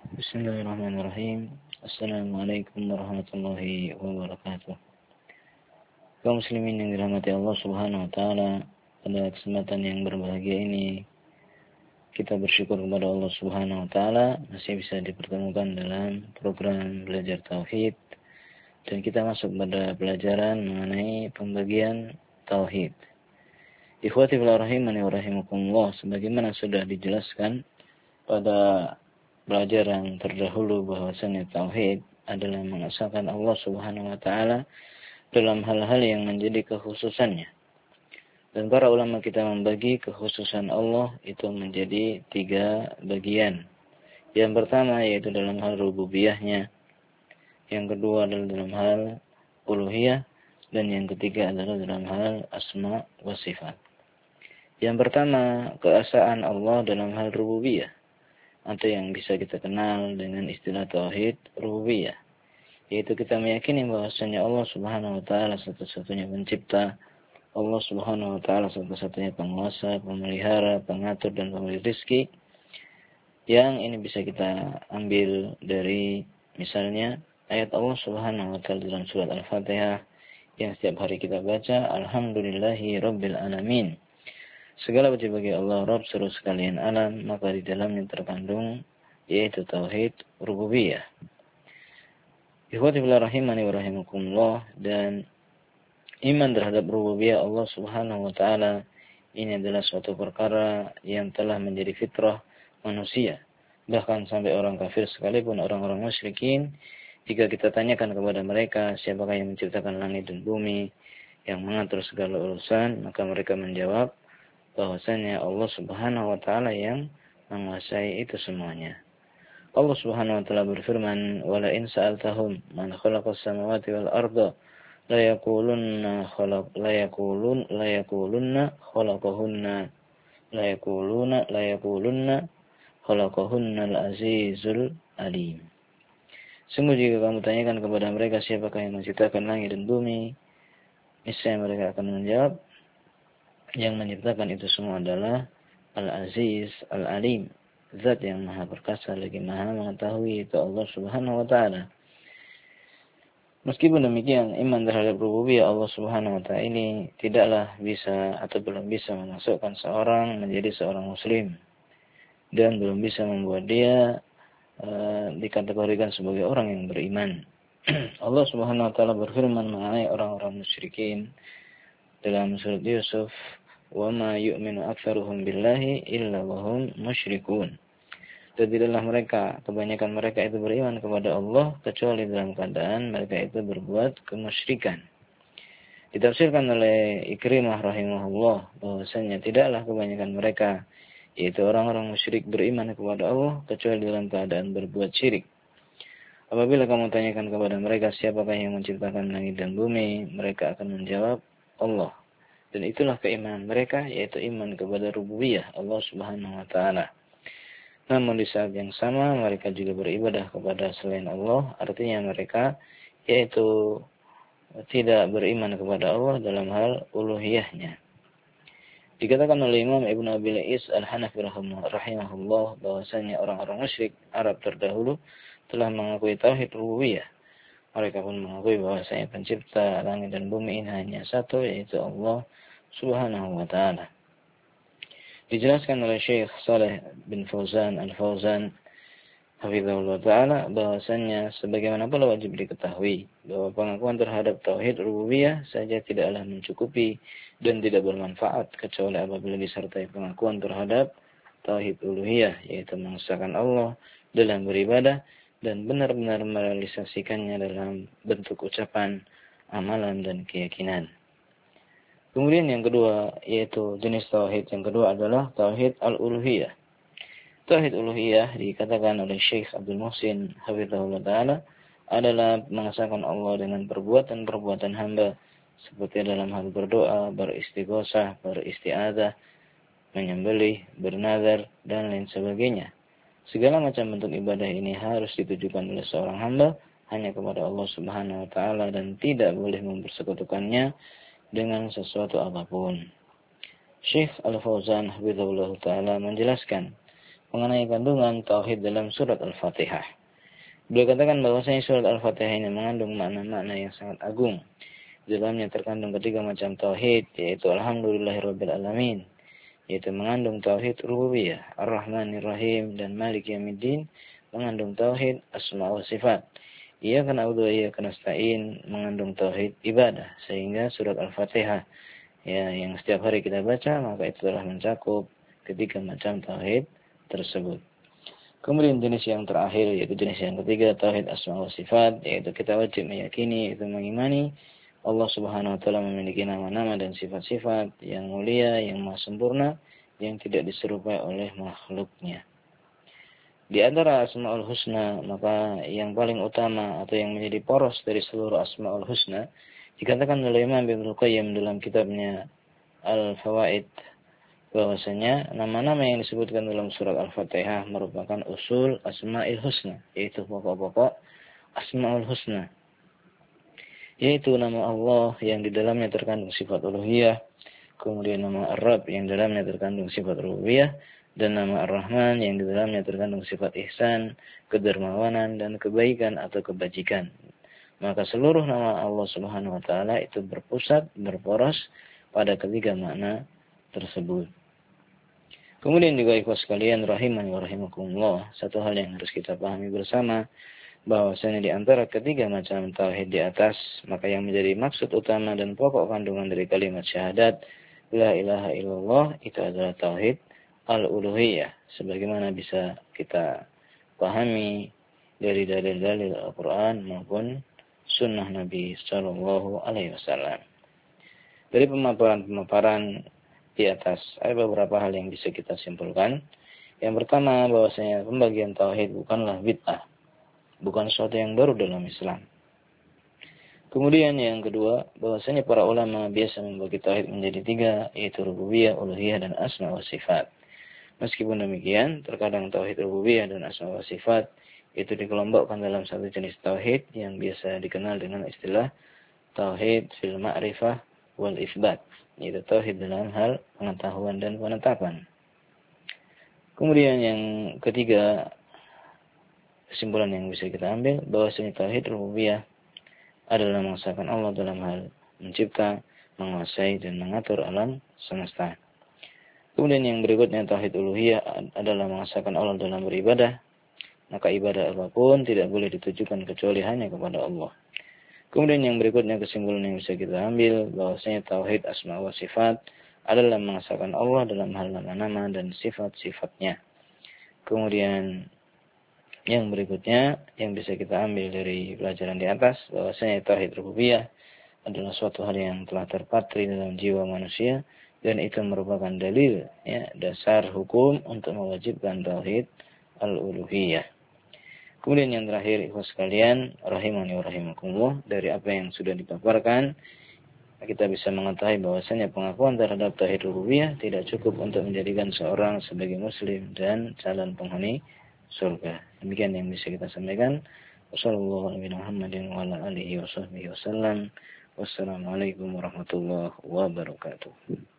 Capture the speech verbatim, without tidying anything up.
Bismillahirrahmanirrahim. Assalamualaikum warahmatullahi wabarakatuh. Kaum muslimin yang dirahmati Allah Subhanahu wa taala, pada kesempatan yang berbahagia ini kita bersyukur kepada Allah Subhanahu wa taala masih bisa dipertemukan dalam program belajar tauhid, dan kita masuk pada pelajaran mengenai pembagian tauhid. Ikhwati fillah rahimani wa rahimakumullah, sebagaimana sudah dijelaskan pada pelajaran terdahulu bahwasanya tauhid adalah mengesahkan Allah Subhanahu wa taala dalam hal-hal yang menjadi kekhususannya. Dan para ulama kita membagi kekhususan Allah itu menjadi tiga bagian. Yang pertama yaitu dalam hal rububiyahnya, yang kedua adalah dalam hal uluhiyah, dan yang ketiga adalah dalam hal asma wa sifat. Yang pertama, keesaan Allah dalam hal rububiyah, atau yang bisa kita kenal dengan istilah tauhid rububiyah, yaitu kita meyakini bahwasanya Allah Subhanahu wa taala satu-satunya pencipta, Allah Subhanahu wa taala satu-satunya penguasa, pemelihara, pengatur dan pemberi rezeki. Yang ini bisa kita ambil dari misalnya ayat Allah Subhanahu wa taala dalam surat Al-Fatihah yang setiap hari kita baca, alhamdulillahi rabbil alamin. Segala puji bagi Allah, Rabb seluruh sekalian alam, maka di dalamnya terkandung yaitu tauhid rububiyah. Ikhwati fillah rahimani wa rahimakumullah, dan iman terhadap rububiyah Allah Subhanahu wa taala ini adalah suatu perkara yang telah menjadi fitrah manusia. Bahkan sampai orang kafir sekalipun, orang-orang musyrikin, jika kita tanyakan kepada mereka siapakah yang menciptakan langit dan bumi, yang mengatur segala urusan, maka mereka menjawab bahwasanya Allah Subhanahu wa taala yang menguasai itu semuanya. Allah Subhanahu wa taala berfirman, "Wala in sa'altahum man khalaqas samawati wal arda la yaqulunna khalaq la yaqulun la yaqulunna khalaqahunna la yaquluna la yaqulunna khalaqahunna al-azizul alim." Sungguh jika kamu tanyakan kepada mereka siapakah yang menciptakan langit dan bumi, niscaya mereka akan menjawab, yang menciptakan itu semua adalah Al-Aziz, Al-Alim, Zat yang maha perkasa lagi maha mengetahui, itu Allah Subhanahu wa taala. Meskipun demikian, iman terhadap rububiyah Allah Subhanahu wa taala ini tidaklah bisa atau belum bisa memasukkan seorang menjadi seorang muslim, dan belum bisa membuat dia uh, dikategorikan sebagai orang yang beriman. Allah Subhanahu wa taala berfirman mengenai orang-orang musyrikin dalam surat Yusuf, "Wa ma yu'minu aktsaruhum billahi illa wa hum musyrikun." Dan tidaklah mereka, kebanyakan mereka itu beriman kepada Allah kecuali dalam keadaan mereka itu berbuat kemusyrikan. Ditafsirkan oleh Ikrimah rahimahullah bahwasanya tidaklah kebanyakan mereka, yaitu orang-orang musyrik, beriman kepada Allah kecuali dalam keadaan berbuat syirik. Apabila kamu tanyakan kepada mereka siapakah yang menciptakan langit dan bumi, mereka akan menjawab Allah. Dan itulah keimanan mereka, yaitu iman kepada rububiyah Allah Subhanahu wa taala. Namun di saat yang sama mereka juga beribadah kepada selain Allah, artinya mereka yaitu tidak beriman kepada Allah dalam hal uluhiyahnya. Dikatakan oleh Imam Ibn Abi Lais Al-Hanafi rahimahullah bahwasanya orang-orang musyrik Arab terdahulu telah mengakui tauhid rububiyah. Mereka pun mengakui bahwasanya pencipta langit dan bumi ini hanya satu, yaitu Allah Subhanahu wa taala. Dijelaskan oleh Syekh Saleh bin Fauzan Al-Fauzan hafizahullah taala bahwasanya sebagaimana pula wajib diketahui bahwa pengakuan terhadap tauhid rububiyah saja tidaklah mencukupi dan tidak bermanfaat kecuali apabila disertai pengakuan terhadap tauhid uluhiyah, yaitu mengesahkan Allah dalam beribadah dan benar-benar merealisasikannya dalam bentuk ucapan, amalan, dan keyakinan. Kemudian yang kedua, yaitu jenis tauhid yang kedua adalah tauhid al-uluhiyah. Tauhid uluhiyah dikatakan oleh Syekh Abdul Muhsin hafizahullah taala adalah mengesahkan Allah dengan perbuatan-perbuatan hamba, seperti dalam hal berdoa, beristighosah, beristiadzah, menyembelih, bernazar, dan lain sebagainya. Segala macam bentuk ibadah ini harus ditujukan oleh seorang hamba hanya kepada Allah Subhanahu wa taala dan tidak boleh mempersekutukannya dengan sesuatu apapun. Syekh Al-Fauzan hafizahullah taala menjelaskan mengenai kandungan tauhid dalam surat Al-Fatihah. Beliau katakan bahwasanya surat Al-Fatihah ini mengandung makna-makna yang sangat agung. Di dalamnya terkandung ketiga macam tauhid, yaitu Alhamdulillahirabbil alamin, yaitu mengandung tauhid rububiyah, Ar-Rahmanir Rahim, dan Malik Yaumiddin mengandung tauhid asma wa sifat. Iyyaka na'budu wa iyyaka nasta'in mengandung tauhid ibadah, sehingga surat Al-Fatihah ya yang setiap hari kita baca maka itu telah mencakup ketiga macam tauhid tersebut. Kemudian jenis yang terakhir yaitu jenis yang ketiga tauhid asma wa sifat, yaitu kita wajib meyakini, itu mengimani Allah Subhanahu wa taala memiliki nama-nama dan sifat-sifat yang mulia, yang maha sempurna, yang tidak diserupai oleh makhluknya. Di antara Asmaul Husna, maka yang paling utama atau yang menjadi poros dari seluruh Asmaul Husna dikatakan oleh Imam Ibnu Qayyim dalam kitabnya Al-Fawaid, bahwasanya nama-nama yang disebutkan dalam surat Al-Fatihah merupakan usul Asmaul Husna, yaitu pokok-pokok Asmaul Husna, yaitu nama Allah yang di dalamnya terkandung sifat uluhiyah, kemudian nama Ar-Rabb yang di dalamnya terkandung sifat rububiyah, dan nama Ar-Rahman yang di dalamnya terkandung sifat ihsan, kedermawanan, dan kebaikan atau kebajikan. Maka seluruh nama Allah Subhanahu wa taala itu berpusat, berporos pada ketiga makna tersebut. Kemudian juga ikhwas sekalian rahimani wa rahimakumullah, satu hal yang harus kita pahami bersama, bahwasanya di antara ketiga macam tauhid di atas, maka yang menjadi maksud utama dan pokok kandungan dari kalimat syahadat la ilaha illallah itu adalah tauhid al-uluhiyah, sebagaimana bisa kita pahami dari dalil-dalil Al-Quran maupun sunnah Nabi Sallallahu Alaihi Wasallam. Dari pemaparan-pemaparan di atas, ada beberapa hal yang bisa kita simpulkan. Yang pertama, bahwasanya pembagian tauhid bukanlah bid'ah, bukan sesuatu yang baru dalam Islam. Kemudian yang kedua, bahwasanya para ulama biasa membagi tauhid menjadi tiga, yaitu rububiyah, uluhiyah, dan asma wa sifat. Meskipun demikian, terkadang tauhid rububiyah dan asma wa sifat itu dikelompokkan dalam satu jenis tauhid yang biasa dikenal dengan istilah tauhid fil ma'rifah wal isbat, yaitu tauhid dalam hal pengetahuan dan penetapan. Kemudian yang ketiga, kesimpulan yang bisa kita ambil bahwasanya tauhid rububiyah adalah mengesahkan Allah dalam hal mencipta, menguasai, dan mengatur alam semesta. Kemudian yang berikutnya tauhid uluhiyah adalah mengesahkan Allah dalam beribadah, maka ibadah apapun tidak boleh ditujukan kecuali hanya kepada Allah. Kemudian yang berikutnya kesimpulan yang bisa kita ambil bahwasanya tauhid asma wa sifat adalah mengesahkan Allah dalam hal nama-nama dan sifat-sifatnya. Kemudian yang berikutnya yang bisa kita ambil dari pelajaran di atas bahwasanya tauhid rububiyah adalah suatu hal yang telah terpatri dalam jiwa manusia, dan itu merupakan dalil ya, dasar hukum untuk mewajibkan tauhid al-uluhiyah. Kemudian yang terakhir ikhwas sekalian rahimani wa rahimakumullah, dari apa yang sudah dipaparkan kita bisa mengetahui bahwasanya pengakuan terhadap tauhid rububiyah tidak cukup untuk menjadikan seorang sebagai muslim dan calon penghuni surga. Demikian yang bisa kita sampaikan. Wassalamualaikum warahmatullahi wabarakatuh.